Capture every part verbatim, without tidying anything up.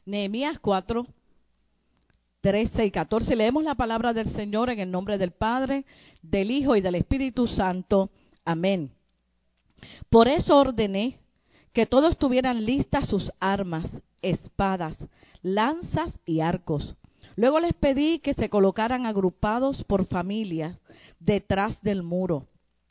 Nehemías cuatro, trece y catorce. Leemos la palabra del Señor en el nombre del Padre, del Hijo y del Espíritu Santo. Amén. Por eso ordené que todos tuvieran listas sus armas, espadas, lanzas y arcos. Luego les pedí que se colocaran agrupados por familias detrás del muro,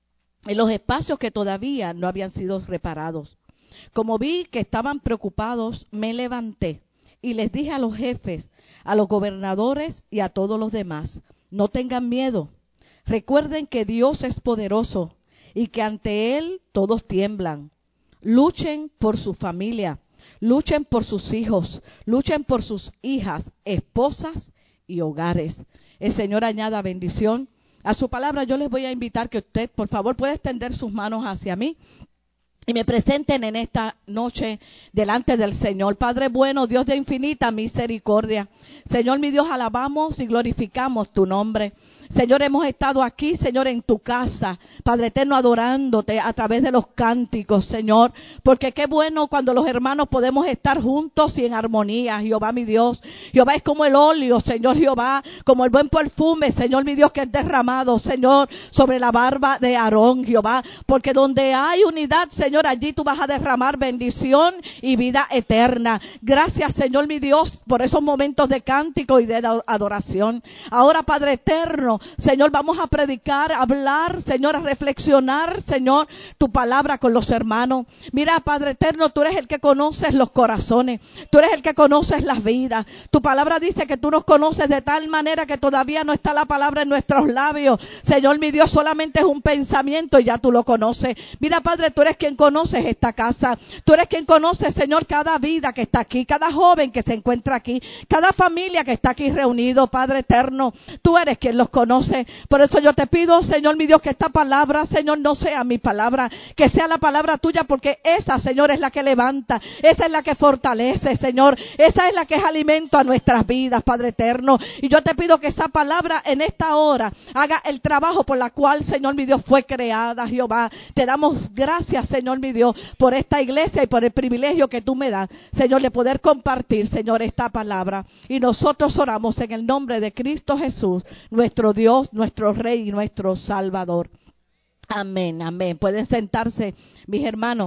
en los espacios que todavía no habían sido reparados. Como vi que estaban preocupados, me levanté y les dije a los jefes, a los gobernadores y a todos los demás: no tengan miedo. Recuerden que Dios es poderoso y que ante Él todos tiemblan. Luchen por su familia, luchen por sus hijos, luchen por sus hijas, esposas y hogares. El Señor añada bendición a su palabra. Yo les voy a invitar que usted, por favor, pueda extender sus manos hacia mí y me presenten en esta noche delante del Señor. Padre bueno, Dios de infinita misericordia, Señor mi Dios, alabamos y glorificamos tu nombre. Señor, hemos estado aquí, Señor, en tu casa, Padre eterno, adorándote a través de los cánticos, Señor, porque qué bueno cuando los hermanos podemos estar juntos y en armonía, Jehová mi Dios. Jehová es como el óleo, Señor Jehová, como el buen perfume, Señor mi Dios, que es derramado, Señor, sobre la barba de Aarón, Jehová, porque donde hay unidad, Señor, allí tú vas a derramar bendición y vida eterna. Gracias, Señor mi Dios, por esos momentos de cántico y de adoración. Ahora, Padre eterno, Señor, vamos a predicar, a hablar, Señor, a reflexionar, Señor, tu palabra con los hermanos. Mira, Padre eterno, tú eres el que conoces los corazones, tú eres el que conoces las vidas. Tu palabra dice que tú nos conoces de tal manera que todavía no está la palabra en nuestros labios. Señor, mi Dios, solamente es un pensamiento y ya tú lo conoces. Mira, Padre, tú eres quien conoces esta casa, tú eres quien conoce, Señor, cada vida que está aquí, cada joven que se encuentra aquí, cada familia que está aquí reunido, Padre eterno, tú eres quien los conoce. Por eso yo te pido, Señor mi Dios, que esta palabra, Señor, no sea mi palabra, que sea la palabra tuya, porque esa, Señor, es la que levanta, esa es la que fortalece, Señor, esa es la que es alimento a nuestras vidas, Padre eterno. Y yo te pido que esa palabra en esta hora haga el trabajo por la cual, Señor mi Dios, fue creada, Jehová. Te damos gracias, Señor mi Dios, por esta iglesia y por el privilegio que tú me das, Señor, de poder compartir, Señor, esta palabra. Y nosotros oramos en el nombre de Cristo Jesús, nuestro Dios, nuestro Rey y nuestro Salvador. Amén, amén. Pueden sentarse, mis hermanos.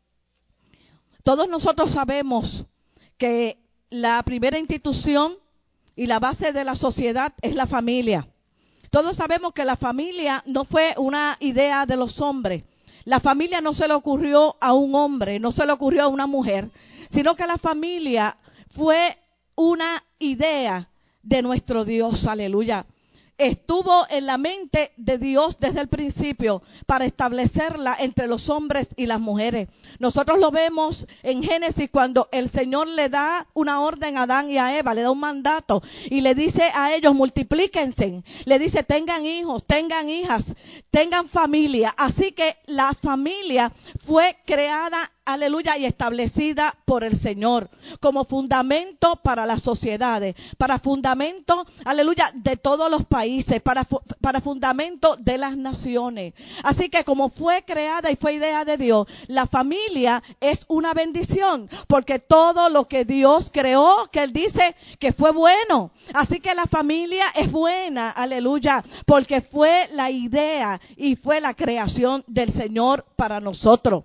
Todos nosotros sabemos que la primera institución y la base de la sociedad es la familia. Todos sabemos que la familia no fue una idea de los hombres. La familia no se le ocurrió a un hombre, no se le ocurrió a una mujer, sino que la familia fue una idea de nuestro Dios, aleluya. Estuvo en la mente de Dios desde el principio para establecerla entre los hombres y las mujeres. Nosotros lo vemos en Génesis cuando el Señor le da una orden a Adán y a Eva, le da un mandato y le dice a ellos: multiplíquense. Le dice: tengan hijos, tengan hijas, tengan familia. Así que la familia fue creada, aleluya, y establecida por el Señor como fundamento para las sociedades, para fundamento, aleluya, de todos los países, para, para fundamento de las naciones. Así que como fue creada y fue idea de Dios, la familia es una bendición, porque todo lo que Dios creó, que Él dice que fue bueno. Así que la familia es buena, aleluya, porque fue la idea y fue la creación del Señor para nosotros.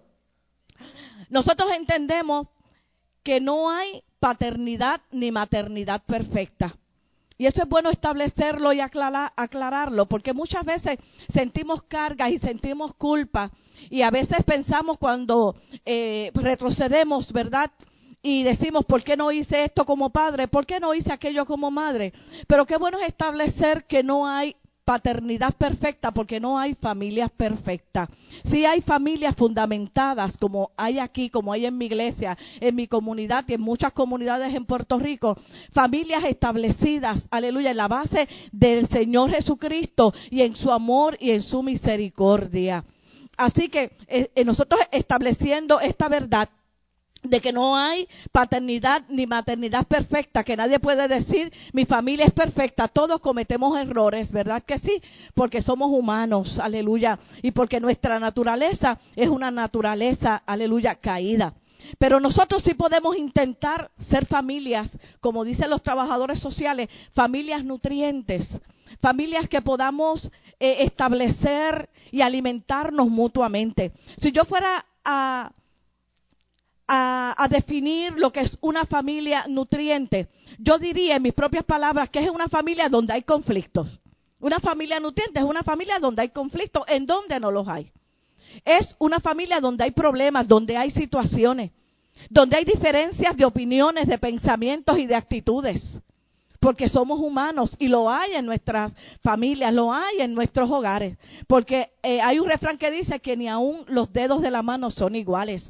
Nosotros entendemos que no hay paternidad ni maternidad perfecta. Y eso es bueno establecerlo y aclarar, aclararlo, porque muchas veces sentimos cargas y sentimos culpa. Y a veces pensamos cuando eh, retrocedemos, ¿verdad? Y decimos: ¿por qué no hice esto como padre? ¿Por qué no hice aquello como madre? Pero qué bueno es establecer que no hay paternidad perfecta, porque no hay familias perfectas. Sí hay familias fundamentadas, como hay aquí, como hay en mi iglesia, en mi comunidad y en muchas comunidades en Puerto Rico, familias establecidas, aleluya, en la base del Señor Jesucristo y en su amor y en su misericordia. Así que eh, nosotros estableciendo esta verdad de que no hay paternidad ni maternidad perfecta, que nadie puede decir: mi familia es perfecta. Todos cometemos errores, ¿verdad que sí? Porque somos humanos, aleluya, y porque nuestra naturaleza es una naturaleza, aleluya, caída. Pero nosotros sí podemos intentar ser familias, como dicen los trabajadores sociales, familias nutrientes, familias que podamos eh, establecer y alimentarnos mutuamente. Si yo fuera a, a, a definir lo que es una familia nutriente, yo diría en mis propias palabras que es una familia donde hay conflictos. Una familia nutriente es una familia donde hay conflictos, en donde no los hay. Es una familia donde hay problemas, donde hay situaciones, donde hay diferencias de opiniones, de pensamientos y de actitudes. Porque somos humanos y lo hay en nuestras familias, lo hay en nuestros hogares. Porque eh, hay un refrán que dice que ni aún los dedos de la mano son iguales.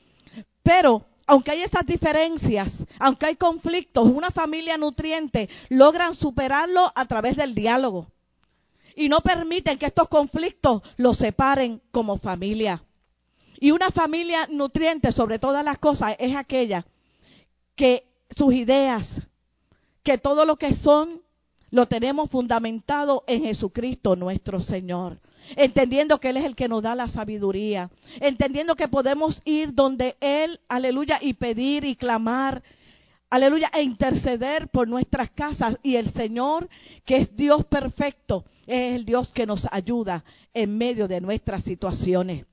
Pero aunque hay esas diferencias, aunque hay conflictos, una familia nutriente logran superarlo a través del diálogo. Y no permiten que estos conflictos los separen como familia. Y una familia nutriente sobre todas las cosas es aquella que sus ideas, que todo lo que son, lo tenemos fundamentado en Jesucristo nuestro Señor. Entendiendo que Él es el que nos da la sabiduría. Entendiendo que podemos ir donde Él, aleluya, y pedir y clamar, aleluya, e interceder por nuestras casas. Y el Señor, que es Dios perfecto, es el Dios que nos ayuda en medio de nuestras situaciones.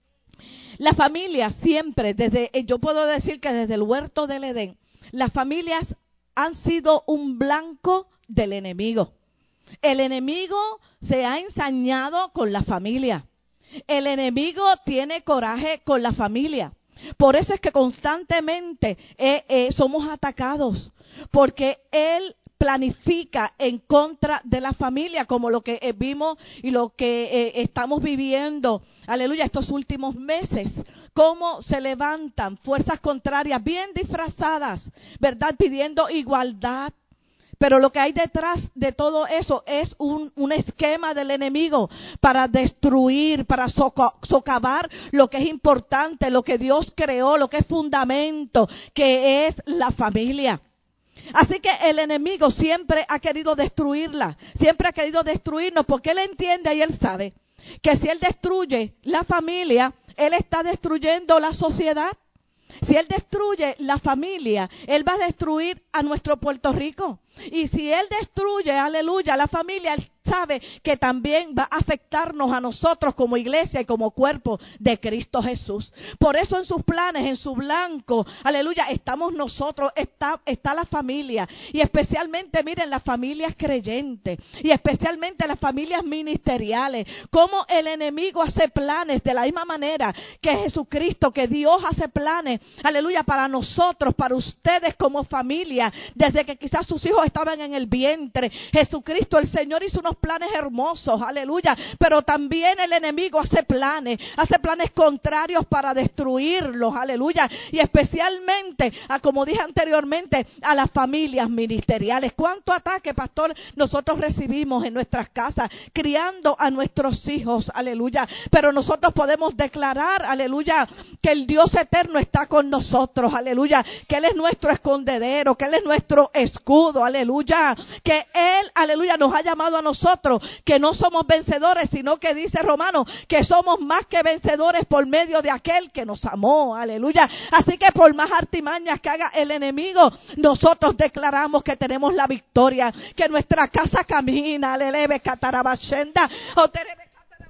La familia siempre, desde, yo puedo decir que desde el huerto del Edén, las familias han sido un blanco del enemigo. El enemigo se ha ensañado con la familia. El enemigo tiene coraje con la familia. Por eso es que constantemente eh, eh, somos atacados, porque él planifica en contra de la familia, como lo que eh, vimos y lo que eh, estamos viviendo, aleluya, estos últimos meses, cómo se levantan fuerzas contrarias bien disfrazadas, ¿verdad? Pidiendo igualdad. Pero lo que hay detrás de todo eso es un, un esquema del enemigo para destruir, para soca, socavar lo que es importante, lo que Dios creó, lo que es fundamento, que es la familia. Así que el enemigo siempre ha querido destruirla, siempre ha querido destruirnos, porque él entiende y él sabe que si él destruye la familia, él está destruyendo la sociedad. Si él destruye la familia, él va a destruir a nuestro Puerto Rico. Y si él destruye, aleluya, la familia, él sabe que también va a afectarnos a nosotros como iglesia y como cuerpo de Cristo Jesús. Por eso en sus planes, en su blanco, aleluya, estamos nosotros, está, está la familia. Y especialmente, miren, las familias creyentes. Y especialmente las familias ministeriales. Cómo el enemigo hace planes de la misma manera que Jesucristo, que Dios hace planes, aleluya, para nosotros, para ustedes como familia, desde que quizás sus hijos estaban en el vientre. Jesucristo, el Señor, hizo unos planes hermosos, aleluya, pero también el enemigo hace planes, hace planes contrarios para destruirlos, aleluya, y especialmente, a, como dije anteriormente, a las familias ministeriales. ¿Cuánto ataque, pastor, nosotros recibimos en nuestras casas, criando a nuestros hijos, aleluya? Pero nosotros podemos declarar, aleluya, que el Dios eterno está con nosotros, aleluya, que Él es nuestro escondedero, que Él es nuestro escudo, aleluya, que Él, aleluya, nos ha llamado a nosotros, que no somos vencedores, sino que dice Romanos, que somos más que vencedores por medio de aquel que nos amó, aleluya. Así que por más artimañas que haga el enemigo, nosotros declaramos que tenemos la victoria, que nuestra casa camina, aleluya, catarabashenda, o terebe.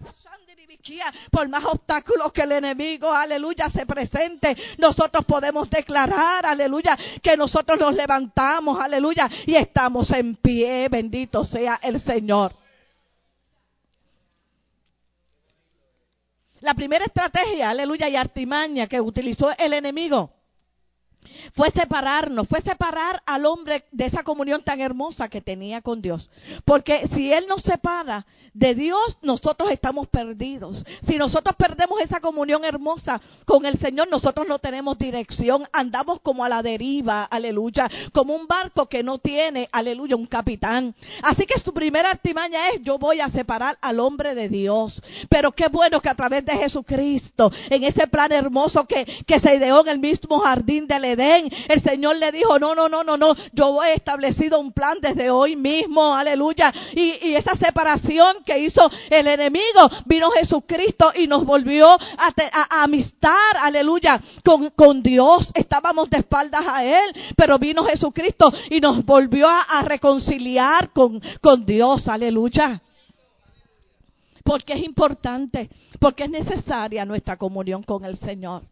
Por más obstáculos que el enemigo, aleluya, se presente, nosotros podemos declarar, aleluya, que nosotros nos levantamos, aleluya, y estamos en pie. Bendito sea el Señor. La primera estrategia, aleluya, y artimaña que utilizó el enemigo fue separarnos, fue separar al hombre de esa comunión tan hermosa que tenía con Dios. Porque si Él nos separa de Dios, nosotros estamos perdidos. Si nosotros perdemos esa comunión hermosa con el Señor, nosotros no tenemos dirección, andamos como a la deriva, aleluya, como un barco que no tiene, aleluya, un capitán. Así que su primera artimaña es: yo voy a separar al hombre de Dios. Pero qué bueno que a través de Jesucristo, en ese plan hermoso que, que se ideó en el mismo jardín del Edén, Belén, el Señor le dijo, no, no, no, no, no, yo he establecido un plan desde hoy mismo, aleluya. Y, y esa separación que hizo el enemigo, vino Jesucristo y nos volvió a, te, a, a amistad, aleluya, con, con Dios. Estábamos de espaldas a Él, pero vino Jesucristo y nos volvió a, a reconciliar con, con Dios, aleluya. Porque es importante, porque es necesaria nuestra comunión con el Señor.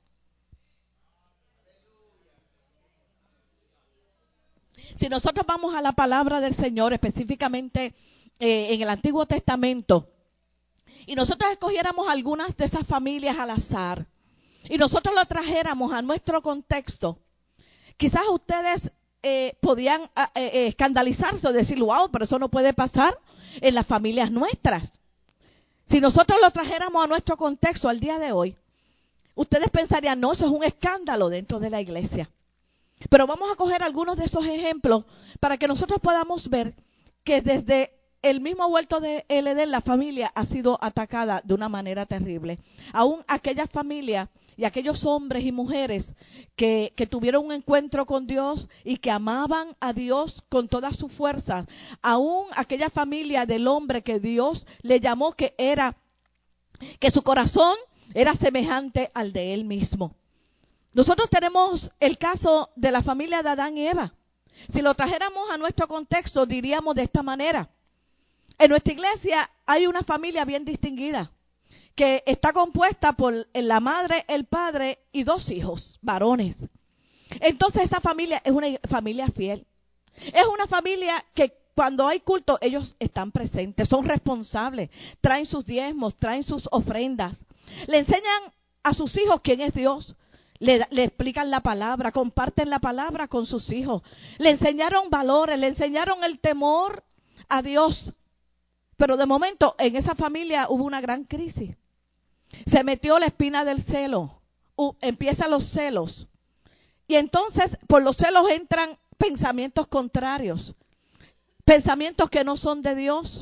Si nosotros vamos a la palabra del Señor, específicamente eh, en el Antiguo Testamento, y nosotros escogiéramos algunas de esas familias al azar, y nosotros lo trajéramos a nuestro contexto, quizás ustedes eh, podían eh, eh, escandalizarse o decir, wow, pero eso no puede pasar en las familias nuestras. Si nosotros lo trajéramos a nuestro contexto al día de hoy, ustedes pensarían, no, eso es un escándalo dentro de la iglesia. Pero vamos a coger algunos de esos ejemplos para que nosotros podamos ver que desde el mismo huerto de el Edén la familia ha sido atacada de una manera terrible. Aún aquellas familias y aquellos hombres y mujeres que, que tuvieron un encuentro con Dios y que amaban a Dios con toda su fuerza, aún aquella familia del hombre que Dios le llamó que era, que su corazón era semejante al de él mismo. Nosotros tenemos el caso de la familia de Adán y Eva. Si lo trajéramos a nuestro contexto, diríamos de esta manera. En nuestra iglesia hay una familia bien distinguida, que está compuesta por la madre, el padre y dos hijos, varones. Entonces esa familia es una familia fiel. Es una familia que cuando hay culto, ellos están presentes, son responsables, traen sus diezmos, traen sus ofrendas. Le enseñan a sus hijos quién es Dios. Le, le explican la palabra, comparten la palabra con sus hijos. Le enseñaron valores, le enseñaron el temor a Dios. Pero de momento en esa familia hubo una gran crisis. Se metió la espina del celo. Uh, empiezan los celos. Y entonces por los celos entran pensamientos contrarios. Pensamientos que no son de Dios.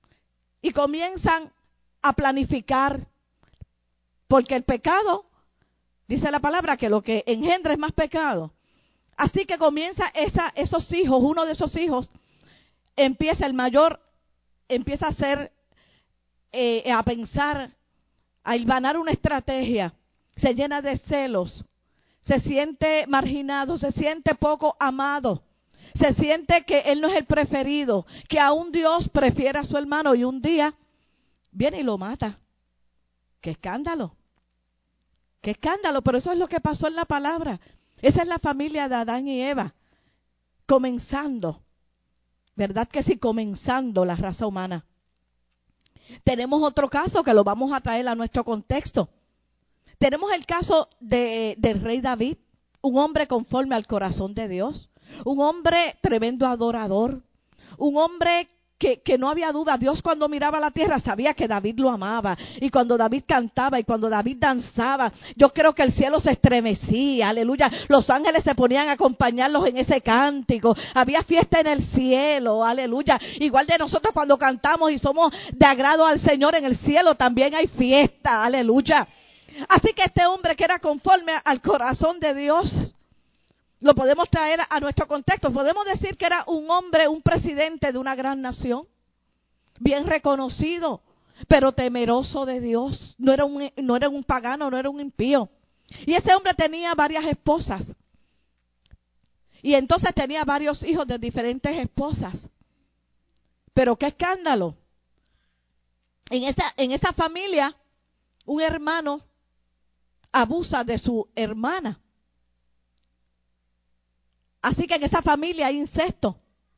Y comienzan a planificar. Porque el pecado, dice la palabra, que lo que engendra es más pecado. Así que comienza esa, esos hijos, uno de esos hijos, empieza el mayor, empieza a hacer, eh, a pensar, a hilvanar una estrategia, se llena de celos, se siente marginado, se siente poco amado, se siente que él no es el preferido, que aún Dios prefiere a su hermano y un día viene y lo mata. ¡Qué escándalo! ¡Qué escándalo! Pero eso es lo que pasó en la palabra. Esa es la familia de Adán y Eva, comenzando, ¿verdad que sí? Comenzando la raza humana. Tenemos otro caso que lo vamos a traer a nuestro contexto. Tenemos el caso de, del rey David, un hombre conforme al corazón de Dios, un hombre tremendo adorador, un hombre que, que no había duda. Dios cuando miraba la tierra sabía que David lo amaba, y cuando David cantaba y cuando David danzaba, yo creo que el cielo se estremecía, aleluya. Los ángeles se ponían a acompañarlos en ese cántico, había fiesta en el cielo, aleluya. Igual de nosotros cuando cantamos y somos de agrado al Señor, en el cielo también hay fiesta, aleluya. Así que este hombre que era conforme al corazón de Dios, lo podemos traer a nuestro contexto. Podemos decir que era un hombre, un presidente de una gran nación, bien reconocido, pero temeroso de Dios. No era un, no era un pagano, no era un impío. Y ese hombre tenía varias esposas. Y entonces tenía varios hijos de diferentes esposas. Pero qué escándalo. En esa, en esa familia, un hermano abusa de su hermana. Así que en esa familia hay incesto.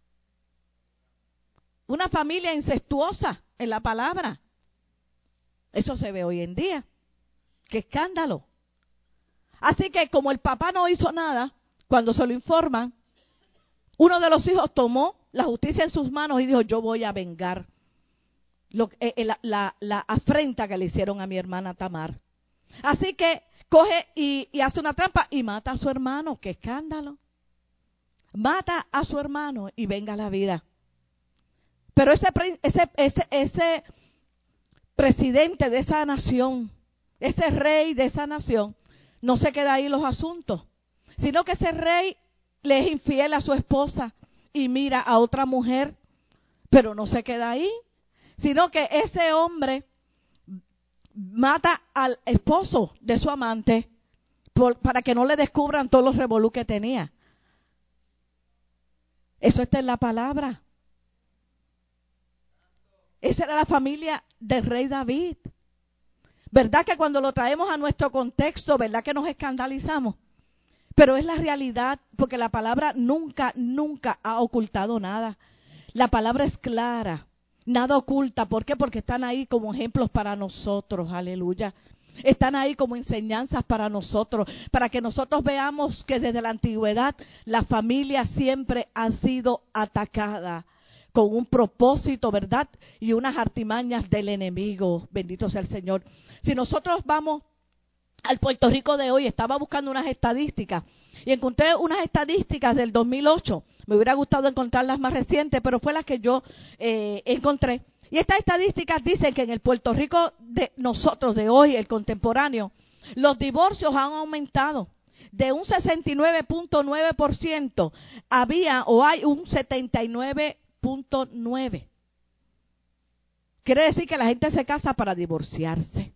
Una familia incestuosa en la palabra. Eso se ve hoy en día. ¡Qué escándalo! Así que como el papá no hizo nada, cuando se lo informan, uno de los hijos tomó la justicia en sus manos y dijo, yo voy a vengar lo, eh, la, la, la afrenta que le hicieron a mi hermana Tamar. Así que coge y, y hace una trampa y mata a su hermano. ¡Qué escándalo! Mata a su hermano y venga la vida. Pero ese, ese, ese, ese presidente de esa nación, ese rey de esa nación, no se queda ahí los asuntos. sino que ese rey le es infiel a su esposa y mira a otra mujer, pero no se queda ahí, sino que ese hombre mata al esposo de su amante por, para que no le descubran todos los revolú que tenía. Eso está en la palabra. Esa era la familia del rey David. ¿Verdad que cuando lo traemos a nuestro contexto, verdad que nos escandalizamos? Pero es la realidad, porque la palabra nunca, nunca ha ocultado nada. La palabra es clara, nada oculta. ¿Por qué? Porque están ahí como ejemplos para nosotros, aleluya. Están ahí como enseñanzas para nosotros, para que nosotros veamos que desde la antigüedad la familia siempre ha sido atacada con un propósito, ¿verdad? Y unas artimañas del enemigo. Bendito sea el Señor. Si nosotros vamos al Puerto Rico de hoy, estaba buscando unas estadísticas y encontré unas estadísticas del dos mil ocho. Me hubiera gustado encontrar las más recientes, pero fue las que yo eh, encontré. Y estas estadísticas dicen que en el Puerto Rico de nosotros, de hoy, el contemporáneo, los divorcios han aumentado. De un sesenta y nueve punto nueve por ciento había o hay un setenta y nueve punto nueve por ciento. Quiere decir que la gente se casa para divorciarse.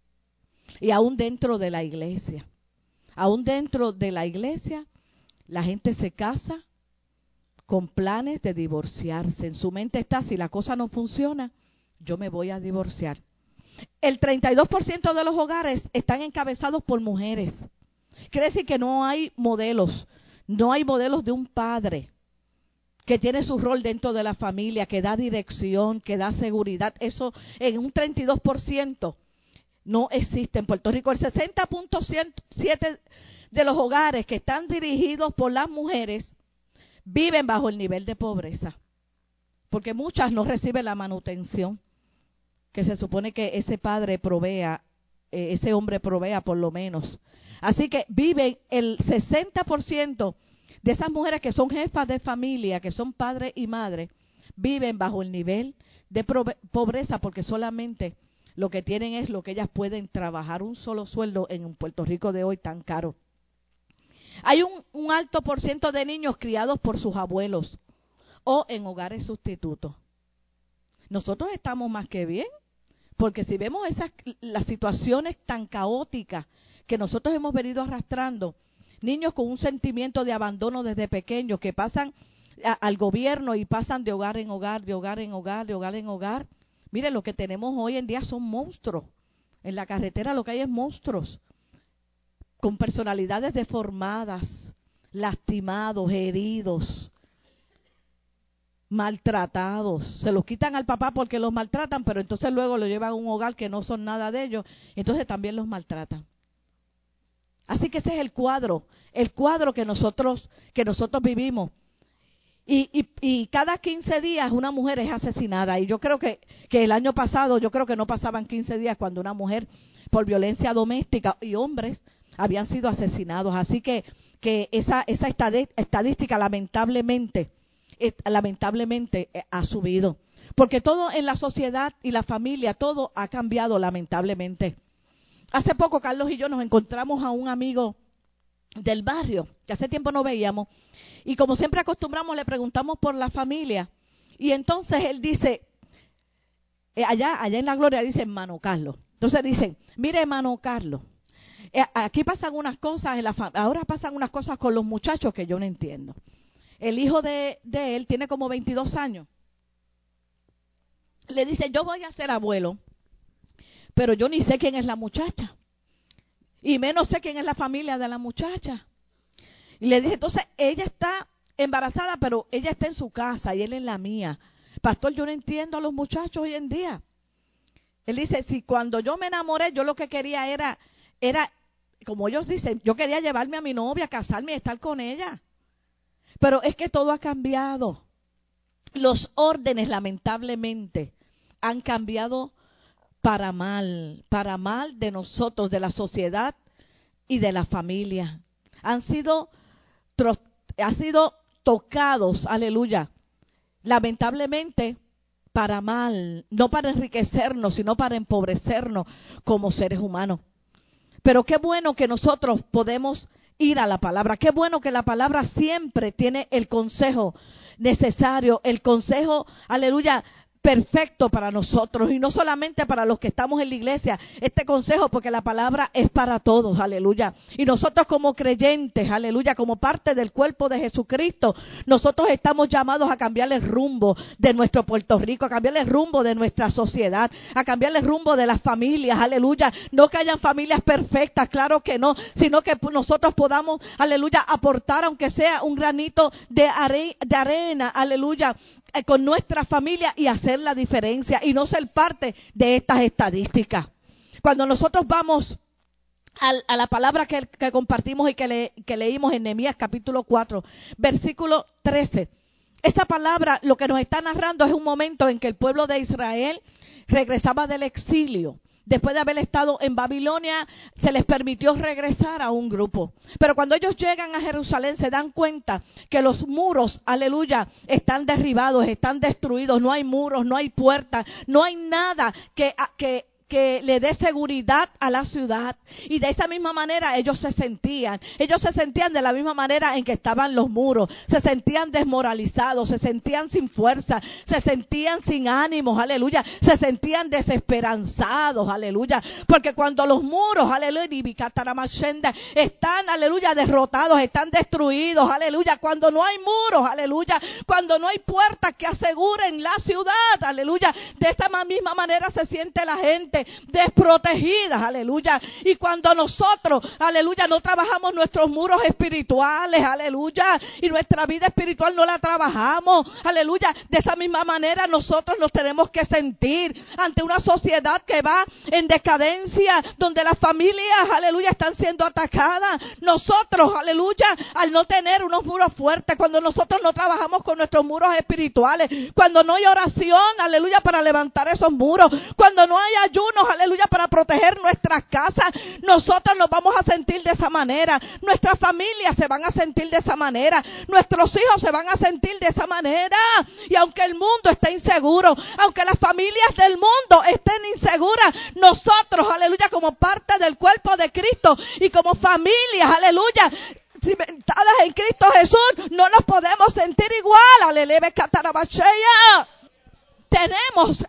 Y aún dentro de la iglesia, aún dentro de la iglesia, la gente se casa con planes de divorciarse. En su mente está, si la cosa no funciona, yo me voy a divorciar. El treinta y dos por ciento de los hogares están encabezados por mujeres. Quiere decir que no hay modelos, no hay modelos de un padre que tiene su rol dentro de la familia, que da dirección, que da seguridad. Eso en un treinta y dos por ciento no existe en Puerto Rico. El sesenta punto siete de los hogares que están dirigidos por las mujeres viven bajo el nivel de pobreza, porque muchas no reciben la manutención que se supone que ese padre provea, eh, ese hombre provea por lo menos. Así que viven el sesenta por ciento de esas mujeres que son jefas de familia, que son padre y madre, viven bajo el nivel de pobreza porque solamente lo que tienen es lo que ellas pueden trabajar, un solo sueldo en un Puerto Rico de hoy tan caro. Hay un, un alto por ciento de niños criados por sus abuelos o en hogares sustitutos. Nosotros estamos más que bien, porque si vemos esas las situaciones tan caóticas que nosotros hemos venido arrastrando, niños con un sentimiento de abandono desde pequeños que pasan a, al gobierno y pasan de hogar en hogar, de hogar en hogar, de hogar en hogar. Miren, lo que tenemos hoy en día son monstruos. En la carretera lo que hay es monstruos, con personalidades deformadas, lastimados, heridos, maltratados. Se los quitan al papá porque los maltratan, pero entonces luego lo llevan a un hogar que no son nada de ellos, entonces también los maltratan. Así que ese es el cuadro, el cuadro que nosotros, que nosotros vivimos. Y, y, y cada quince días una mujer es asesinada. Y yo creo que, que el año pasado, yo creo que no pasaban quince días cuando una mujer por violencia doméstica y hombres habían sido asesinados. Así que, que esa, esa estadística lamentablemente, eh, lamentablemente eh, ha subido. Porque todo en la sociedad y la familia, todo ha cambiado lamentablemente. Hace poco Carlos y yo nos encontramos a un amigo del barrio, que hace tiempo no veíamos, y como siempre acostumbramos le preguntamos por la familia, y entonces él dice, eh, allá, allá en La Gloria dice hermano Carlos, entonces dicen, mire hermano Carlos, eh, aquí pasan unas cosas, en la ahora pasan unas cosas con los muchachos que yo no entiendo. El hijo de, de él tiene como veintidós años, le dice, yo voy a ser abuelo, pero yo ni sé quién es la muchacha. Y menos sé quién es la familia de la muchacha. Y le dije, entonces, ella está embarazada, pero ella está en su casa y él en la mía. Pastor, yo no entiendo a los muchachos hoy en día. Él dice, si cuando yo me enamoré, yo lo que quería era, era, como ellos dicen, yo quería llevarme a mi novia, casarme y estar con ella. Pero es que todo ha cambiado. Los órdenes, lamentablemente, han cambiado para mal, para mal de nosotros, de la sociedad y de la familia. Han sido, han sido tocados, aleluya, lamentablemente para mal, no para enriquecernos, sino para empobrecernos como seres humanos. Pero qué bueno que nosotros podemos ir a la palabra. Qué bueno que la palabra siempre tiene el consejo necesario, el consejo, aleluya, perfecto para nosotros, y no solamente para los que estamos en la iglesia, este consejo, porque la palabra es para todos, aleluya. Y nosotros como creyentes, aleluya, como parte del cuerpo de Jesucristo, nosotros estamos llamados a cambiar el rumbo de nuestro Puerto Rico, a cambiar el rumbo de nuestra sociedad, a cambiar el rumbo de las familias, aleluya. No que hayan familias perfectas, claro que no, sino que nosotros podamos, aleluya, aportar aunque sea un granito de, are de arena, aleluya, con nuestra familia, y hacer la diferencia y no ser parte de estas estadísticas. Cuando nosotros vamos a, a la palabra que, que compartimos y que, le, que leímos en Nehemías capítulo cuatro, versículo trece, esa palabra lo que nos está narrando es un momento en que el pueblo de Israel regresaba del exilio. Después de haber estado en Babilonia, se les permitió regresar a un grupo. Pero cuando ellos llegan a Jerusalén, se dan cuenta que los muros, aleluya, están derribados, están destruidos. No hay muros, no hay puertas, no hay nada que, que, que le dé seguridad a la ciudad. Y de esa misma manera ellos se sentían. Ellos se sentían de la misma manera en que estaban los muros. Se sentían desmoralizados, se sentían sin fuerza, se sentían sin ánimos, aleluya. Se sentían desesperanzados, aleluya. Porque cuando los muros, aleluya, están, aleluya, derrotados, están destruidos, aleluya. Cuando no hay muros, aleluya. Cuando no hay puertas que aseguren la ciudad, aleluya. De esa misma manera se siente la gente desprotegidas, aleluya. Y cuando nosotros, aleluya, no trabajamos nuestros muros espirituales, aleluya, y nuestra vida espiritual no la trabajamos, aleluya, de esa misma manera nosotros nos tenemos que sentir ante una sociedad que va en decadencia, donde las familias, aleluya, están siendo atacadas. Nosotros, aleluya, al no tener unos muros fuertes, cuando nosotros no trabajamos con nuestros muros espirituales, cuando no hay oración, aleluya, para levantar esos muros, cuando no hay ayuno, aleluya, para proteger nuestras casas, nosotros nos vamos a sentir de esa manera, nuestras familias se van a sentir de esa manera, nuestros hijos se van a sentir de esa manera. Y aunque el mundo esté inseguro, aunque las familias del mundo estén inseguras, nosotros, aleluya, como parte del cuerpo de Cristo y como familias, aleluya, cimentadas en Cristo Jesús, no nos podemos sentir igual, aleluya, catarabachea. Tenemos,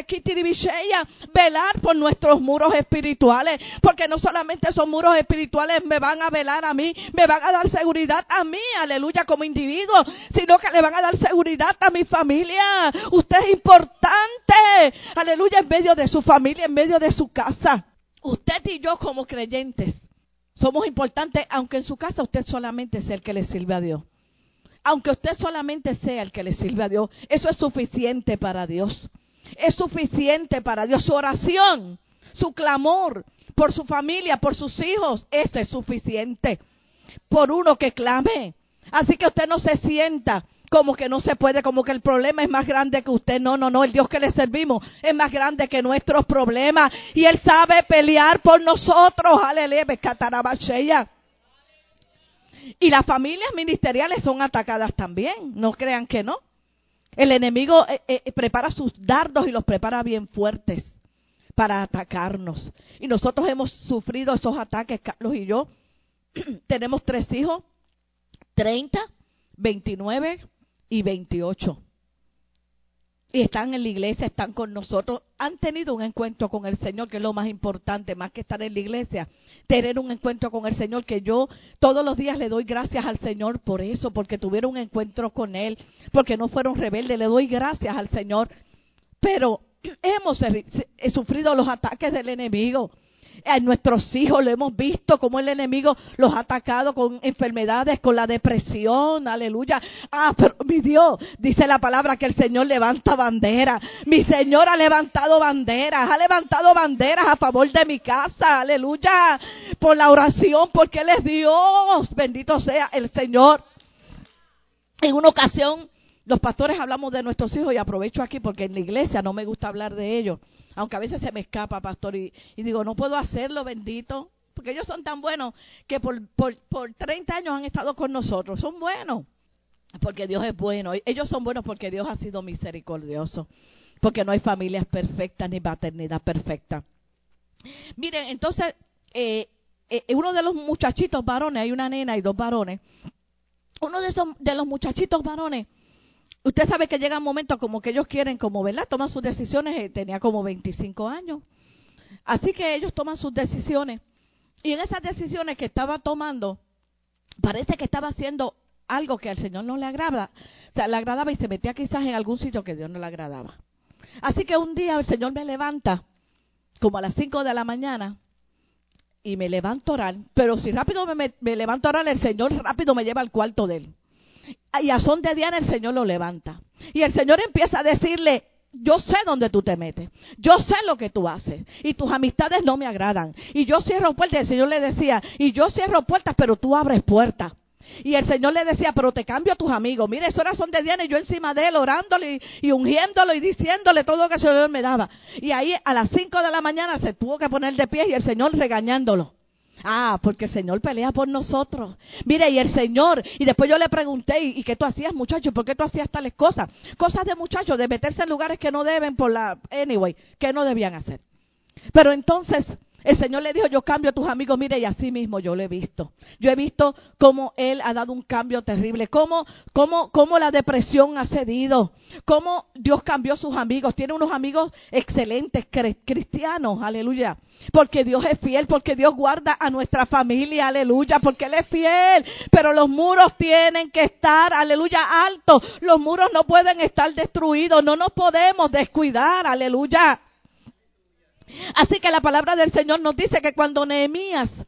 velar por nuestros muros espirituales, porque no solamente esos muros espirituales me van a velar a mí, me van a dar seguridad a mí, aleluya, como individuo, sino que le van a dar seguridad a mi familia. Usted es importante, aleluya, en medio de su familia, en medio de su casa. Usted y yo como creyentes somos importantes, aunque en su casa usted solamente sea el que le sirve a Dios. Aunque usted solamente sea el que le sirve a Dios, eso es suficiente para Dios. Es suficiente para Dios. Su oración, su clamor por su familia, por sus hijos, eso es suficiente. Por uno que clame. Así que usted no se sienta como que no se puede, como que el problema es más grande que usted. No, no, no. El Dios que le servimos es más grande que nuestros problemas. Y Él sabe pelear por nosotros. Aleluya. Y las familias ministeriales son atacadas también, no crean que no. El enemigo eh, eh, prepara sus dardos y los prepara bien fuertes para atacarnos. Y nosotros hemos sufrido esos ataques, Carlos y yo. Tenemos tres hijos, treinta, veintinueve y veintiocho. Y están en la iglesia, están con nosotros, han tenido un encuentro con el Señor, que es lo más importante, más que estar en la iglesia, tener un encuentro con el Señor, que yo todos los días le doy gracias al Señor por eso, porque tuvieron un encuentro con Él, porque no fueron rebeldes, le doy gracias al Señor. Pero hemos sufrido los ataques del enemigo. A nuestros hijos lo hemos visto como el enemigo los ha atacado con enfermedades, con la depresión, aleluya. Ah, pero mi Dios, dice la palabra que el Señor levanta banderas. Mi Señor ha levantado banderas, ha levantado banderas a favor de mi casa, aleluya. Por la oración, porque Él es Dios, bendito sea el Señor. En una ocasión, los pastores hablamos de nuestros hijos, y aprovecho aquí porque en la iglesia no me gusta hablar de ellos. Aunque a veces se me escapa, pastor, y, y digo, no puedo hacerlo, bendito, porque ellos son tan buenos que por, por, por treinta años han estado con nosotros. Son buenos, porque Dios es bueno. Ellos son buenos porque Dios ha sido misericordioso, porque no hay familias perfectas ni paternidad perfecta. Miren, entonces, eh, eh, uno de los muchachitos varones, hay una nena y dos varones, uno de esos, de los muchachitos varones, usted sabe que llega un momento como que ellos quieren, como, ¿verdad? Toman sus decisiones, eh, tenía como veinticinco años. Así que ellos toman sus decisiones. Y en esas decisiones que estaba tomando, parece que estaba haciendo algo que al Señor no le agrada. O sea, le agradaba y se metía quizás en algún sitio que a Dios no le agradaba. Así que un día el Señor me levanta, como a las cinco de la mañana, y me levanto a orar. Pero si rápido me, me, me levanto a orar, el Señor rápido me lleva al cuarto de él. Y a son de Diana el Señor lo levanta. Y el Señor empieza a decirle, yo sé dónde tú te metes, yo sé lo que tú haces, y tus amistades no me agradan, y yo cierro puertas. El Señor le decía, y yo cierro puertas, pero tú abres puertas. Y el Señor le decía, pero te cambio a tus amigos. Mire, eso era son de Diana, y yo encima de él, orándole y, y ungiéndolo y diciéndole todo lo que el Señor me daba. Y ahí a las cinco de la mañana se tuvo que poner de pie y el Señor regañándolo. Ah, porque el Señor pelea por nosotros. Mire, y el Señor, y después yo le pregunté, ¿y, y qué tú hacías, muchacho? ¿Por qué tú hacías tales cosas? Cosas de muchachos, de meterse en lugares que no deben por la, anyway, que no debían hacer. Pero entonces el Señor le dijo, yo cambio a tus amigos. Mire, y así mismo yo lo he visto. Yo he visto cómo Él ha dado un cambio terrible, cómo, cómo, cómo la depresión ha cedido, cómo Dios cambió sus amigos. Tiene unos amigos excelentes, cristianos, aleluya. Porque Dios es fiel, porque Dios guarda a nuestra familia, aleluya, porque Él es fiel. Pero los muros tienen que estar, aleluya, altos. Los muros no pueden estar destruidos, no nos podemos descuidar, aleluya. Así que la palabra del Señor nos dice que cuando Nehemías,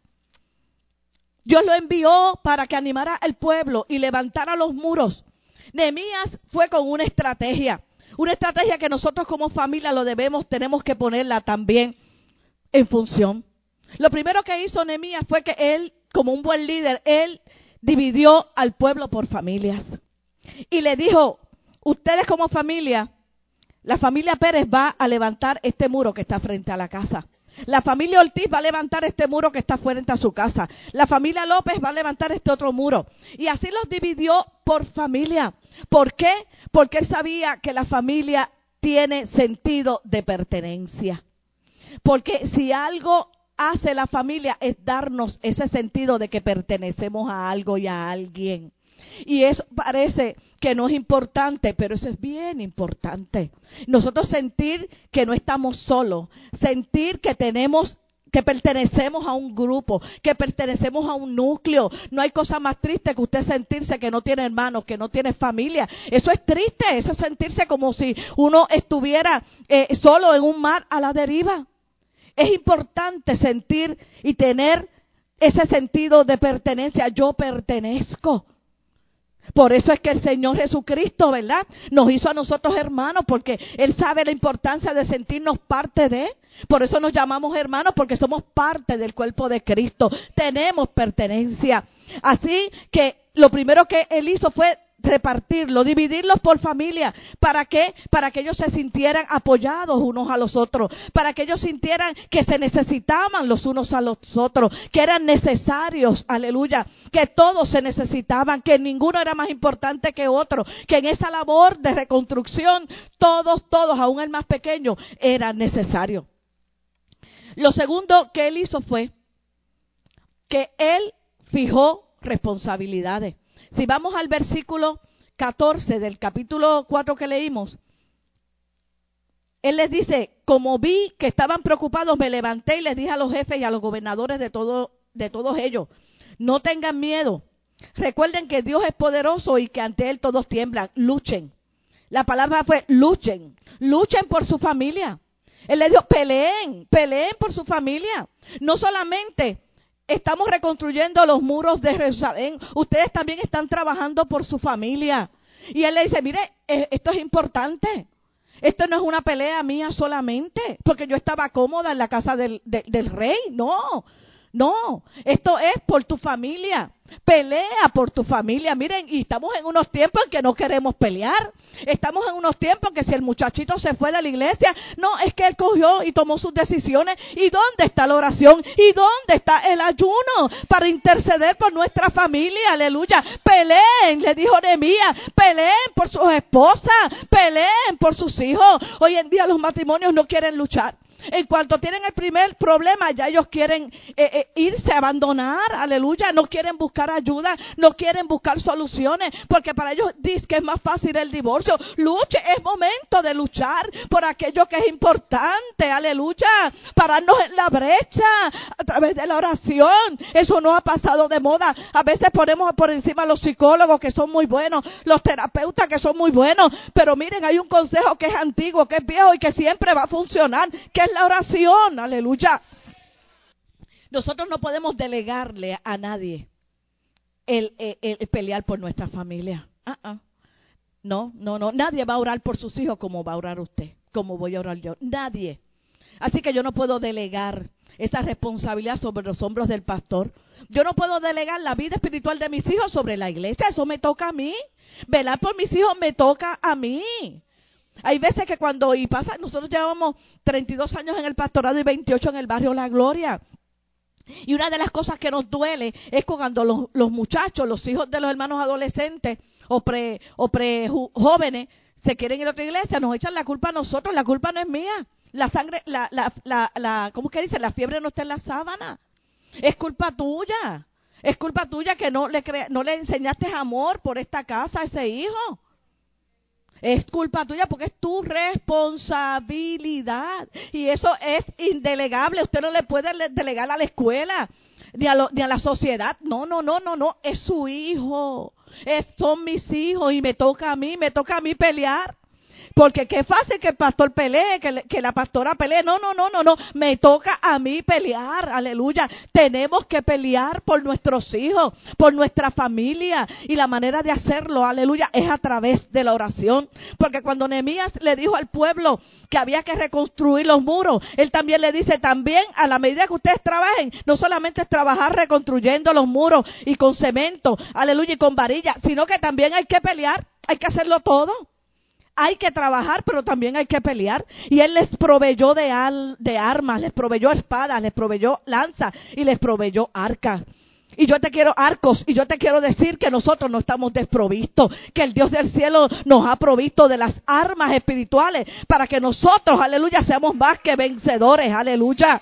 Dios lo envió para que animara al pueblo y levantara los muros, Nehemías fue con una estrategia, una estrategia que nosotros como familia lo debemos, tenemos que ponerla también en función. Lo primero que hizo Nehemías fue que él, como un buen líder, él dividió al pueblo por familias y le dijo, ustedes como familia, la familia Pérez va a levantar este muro que está frente a la casa. La familia Ortiz va a levantar este muro que está frente a su casa. La familia López va a levantar este otro muro. Y así los dividió por familia. ¿Por qué? Porque él sabía que la familia tiene sentido de pertenencia. Porque si algo hace la familia es darnos ese sentido de que pertenecemos a algo y a alguien. Y eso parece que no es importante, pero eso es bien importante. Nosotros sentir que no estamos solos, sentir que tenemos, que pertenecemos a un grupo, que pertenecemos a un núcleo. No hay cosa más triste que usted sentirse que no tiene hermanos, que no tiene familia. Eso es triste, eso es sentirse como si uno estuviera eh, solo en un mar a la deriva. Es importante sentir y tener ese sentido de pertenencia. Yo pertenezco. Por eso es que el Señor Jesucristo, ¿verdad?, nos hizo a nosotros hermanos, porque Él sabe la importancia de sentirnos parte de. Por eso nos llamamos hermanos, porque somos parte del cuerpo de Cristo. Tenemos pertenencia. Así que lo primero que Él hizo fue repartirlo, dividirlos por familia. ¿Para qué? Para que ellos se sintieran apoyados unos a los otros, para que ellos sintieran que se necesitaban los unos a los otros, que eran necesarios, aleluya, que todos se necesitaban, que ninguno era más importante que otro, que en esa labor de reconstrucción todos, todos, aún el más pequeño, eran necesarios. Lo segundo que él hizo fue que él fijó responsabilidades. Si vamos al versículo catorce del capítulo cuatro que leímos, él les dice, como vi que estaban preocupados, me levanté y les dije a los jefes y a los gobernadores de, todo, de todos ellos, no tengan miedo. Recuerden que Dios es poderoso y que ante Él todos tiemblan. Luchen. La palabra fue luchen. Luchen por su familia. Él les dijo, peleen, peleen por su familia. No solamente estamos reconstruyendo los muros de Jerusalén, ustedes también están trabajando por su familia. Y él le dice, mire, esto es importante. Esto no es una pelea mía solamente, porque yo estaba cómoda en la casa del, de, del rey. No, no, esto es por tu familia. Pelea por tu familia. Miren, y estamos en unos tiempos en que no queremos pelear. Estamos en unos tiempos que si el muchachito se fue de la iglesia, no, es que él cogió y tomó sus decisiones. ¿Y dónde está la oración? ¿Y dónde está el ayuno para interceder por nuestra familia? Aleluya. Peleen, le dijo Nehemías, peleen por sus esposas, peleen por sus hijos. Hoy en día los matrimonios no quieren luchar. En cuanto tienen el primer problema, ya ellos quieren eh, eh, irse, abandonar, aleluya. No quieren buscar ayuda, no quieren buscar soluciones, porque para ellos dicen que es más fácil el divorcio. Luche, es momento de luchar por aquello que es importante, aleluya. Pararnos en la brecha a través de la oración. Eso no ha pasado de moda. A veces ponemos por encima a los psicólogos, que son muy buenos, los terapeutas, que son muy buenos, pero miren, hay un consejo que es antiguo, que es viejo y que siempre va a funcionar, que es la oración, aleluya. Nosotros no podemos delegarle a nadie el, el, el pelear por nuestra familia. Uh-uh. No, no, no, nadie va a orar por sus hijos como va a orar usted, como voy a orar yo, nadie. Así que yo no puedo delegar esa responsabilidad sobre los hombros del pastor. Yo no puedo delegar la vida espiritual de mis hijos sobre la iglesia, eso me toca a mí. Velar por mis hijos me toca a mí. Hay veces que cuando, y pasa, nosotros llevamos treinta y dos años en el pastorado y veintiocho en el barrio La Gloria. Y una de las cosas que nos duele es cuando los, los muchachos, los hijos de los hermanos adolescentes o pre, o pre jóvenes se quieren ir a otra iglesia, nos echan la culpa a nosotros, la culpa no es mía. La sangre, la, la, la, la, ¿cómo que dice? La fiebre no está en la sábana. Es culpa tuya. Es culpa tuya que no le crea, no le enseñaste amor por esta casa a ese hijo. Es culpa tuya porque es tu responsabilidad. Y eso es indelegable. Usted no le puede delegar a la escuela ni a, lo, ni a la sociedad. No, no, no, no, no. Es su hijo. Es, son mis hijos y me toca a mí, me toca a mí pelear. Porque qué fácil que el pastor pelee, que, que la pastora pelee. No, no, no, no, no. Me toca a mí pelear. Aleluya. Tenemos que pelear por nuestros hijos, por nuestra familia. Y la manera de hacerlo, aleluya, es a través de la oración. Porque cuando Nehemías le dijo al pueblo que había que reconstruir los muros, él también le dice, también a la medida que ustedes trabajen, no solamente es trabajar reconstruyendo los muros y con cemento, aleluya, y con varilla, sino que también hay que pelear, hay que hacerlo todo. Hay que trabajar, pero también hay que pelear. Y Él les proveyó de, al, de armas, les proveyó espadas, les proveyó lanzas y les proveyó arcas. Y yo te quiero arcos, y yo te quiero decir que nosotros no estamos desprovistos, que el Dios del cielo nos ha provisto de las armas espirituales para que nosotros, aleluya, seamos más que vencedores, aleluya.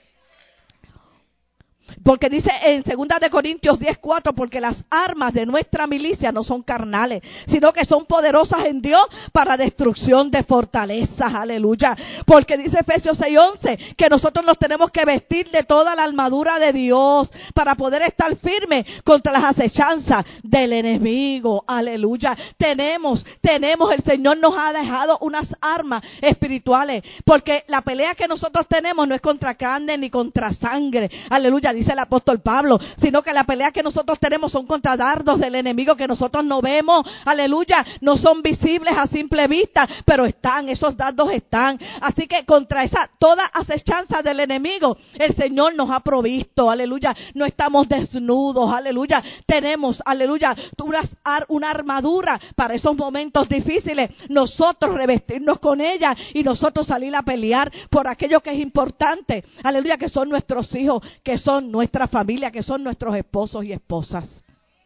Porque dice en segunda de Corintios diez cuatro, porque las armas de nuestra milicia no son carnales, sino que son poderosas en Dios para destrucción de fortalezas, aleluya. Porque dice Efesios seis once, que nosotros nos tenemos que vestir de toda la armadura de Dios para poder estar firmes contra las acechanzas del enemigo, aleluya. Tenemos, tenemos, el Señor nos ha dejado unas armas espirituales, porque la pelea que nosotros tenemos no es contra carne ni contra sangre, aleluya, dice el apóstol Pablo, sino que la pelea que nosotros tenemos son contra dardos del enemigo que nosotros no vemos, aleluya, no son visibles a simple vista, pero están, esos dardos están. Así que contra esa, toda acechanza del enemigo, el Señor nos ha provisto, aleluya, no estamos desnudos, aleluya, tenemos, aleluya, unas, una armadura para esos momentos difíciles, nosotros revestirnos con ella y nosotros salir a pelear por aquello que es importante, aleluya, que son nuestros hijos, que son nuestra familia, que son nuestros esposos y esposas.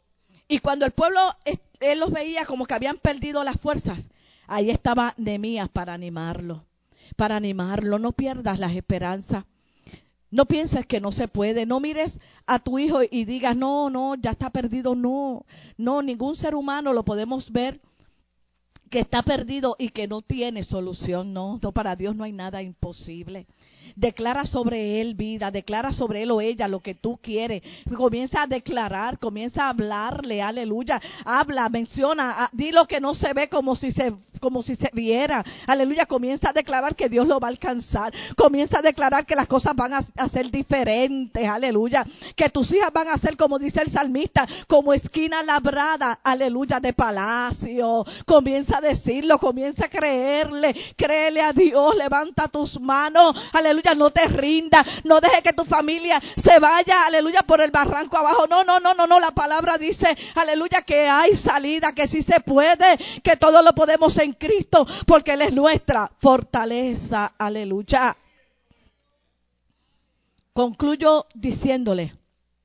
Y cuando el pueblo, él los veía como que habían perdido las fuerzas, ahí estaba Nehemías para animarlo, para animarlo. No pierdas las esperanzas. No pienses que no se puede. No mires a tu hijo y digas, no, no, ya está perdido. No, no, ningún ser humano lo podemos ver que está perdido y que no tiene solución. No, no, para Dios no hay nada imposible. Declara sobre él vida, declara sobre él o ella lo que tú quieres. Comienza a declarar, comienza a hablarle, aleluya. Habla, menciona, di lo que no se ve como si se, como si se viera. Aleluya, comienza a declarar que Dios lo va a alcanzar. Comienza a declarar que las cosas van a, a ser diferentes, aleluya. Que tus hijas van a ser, como dice el salmista, como esquina labrada, aleluya, de palacio. Comienza a decirlo, comienza a creerle, créele a Dios, levanta tus manos, aleluya. Aleluya, no te rindas, no dejes que tu familia se vaya, aleluya, por el barranco abajo. No, no, no, no, no, la palabra dice, aleluya, que hay salida, que sí se puede, que todo lo podemos en Cristo, porque Él es nuestra fortaleza, aleluya. Concluyo diciéndole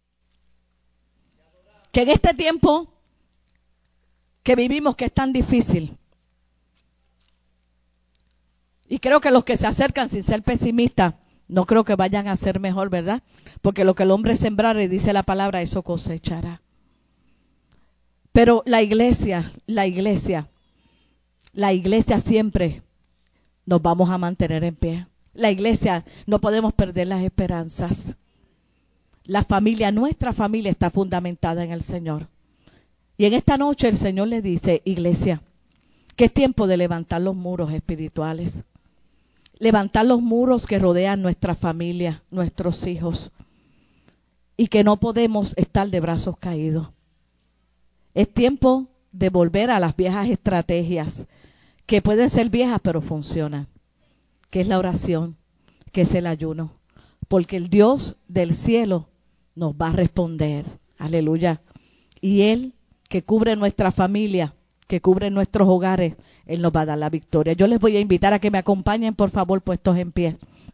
que en este tiempo que vivimos, que es tan difícil, Y creo que los que se acercan sin ser pesimistas, no creo que vayan a ser mejor, ¿verdad? Porque lo que el hombre sembrare, dice la palabra, eso cosechará. Pero la iglesia, la iglesia, la iglesia siempre nos vamos a mantener en pie. La iglesia, no podemos perder las esperanzas. La familia, nuestra familia está fundamentada en el Señor. Y en esta noche el Señor le dice, iglesia, que es tiempo de levantar los muros espirituales. Levantar los muros que rodean nuestra familia, nuestros hijos. Y que no podemos estar de brazos caídos. Es tiempo de volver a las viejas estrategias, que pueden ser viejas pero funcionan. Que es la oración, que es el ayuno. Porque el Dios del cielo nos va a responder. Aleluya. Y Él, que cubre nuestra familia, que cubre nuestros hogares, Él nos va a dar la victoria. Yo les voy a invitar a que me acompañen, por favor, puestos en pie.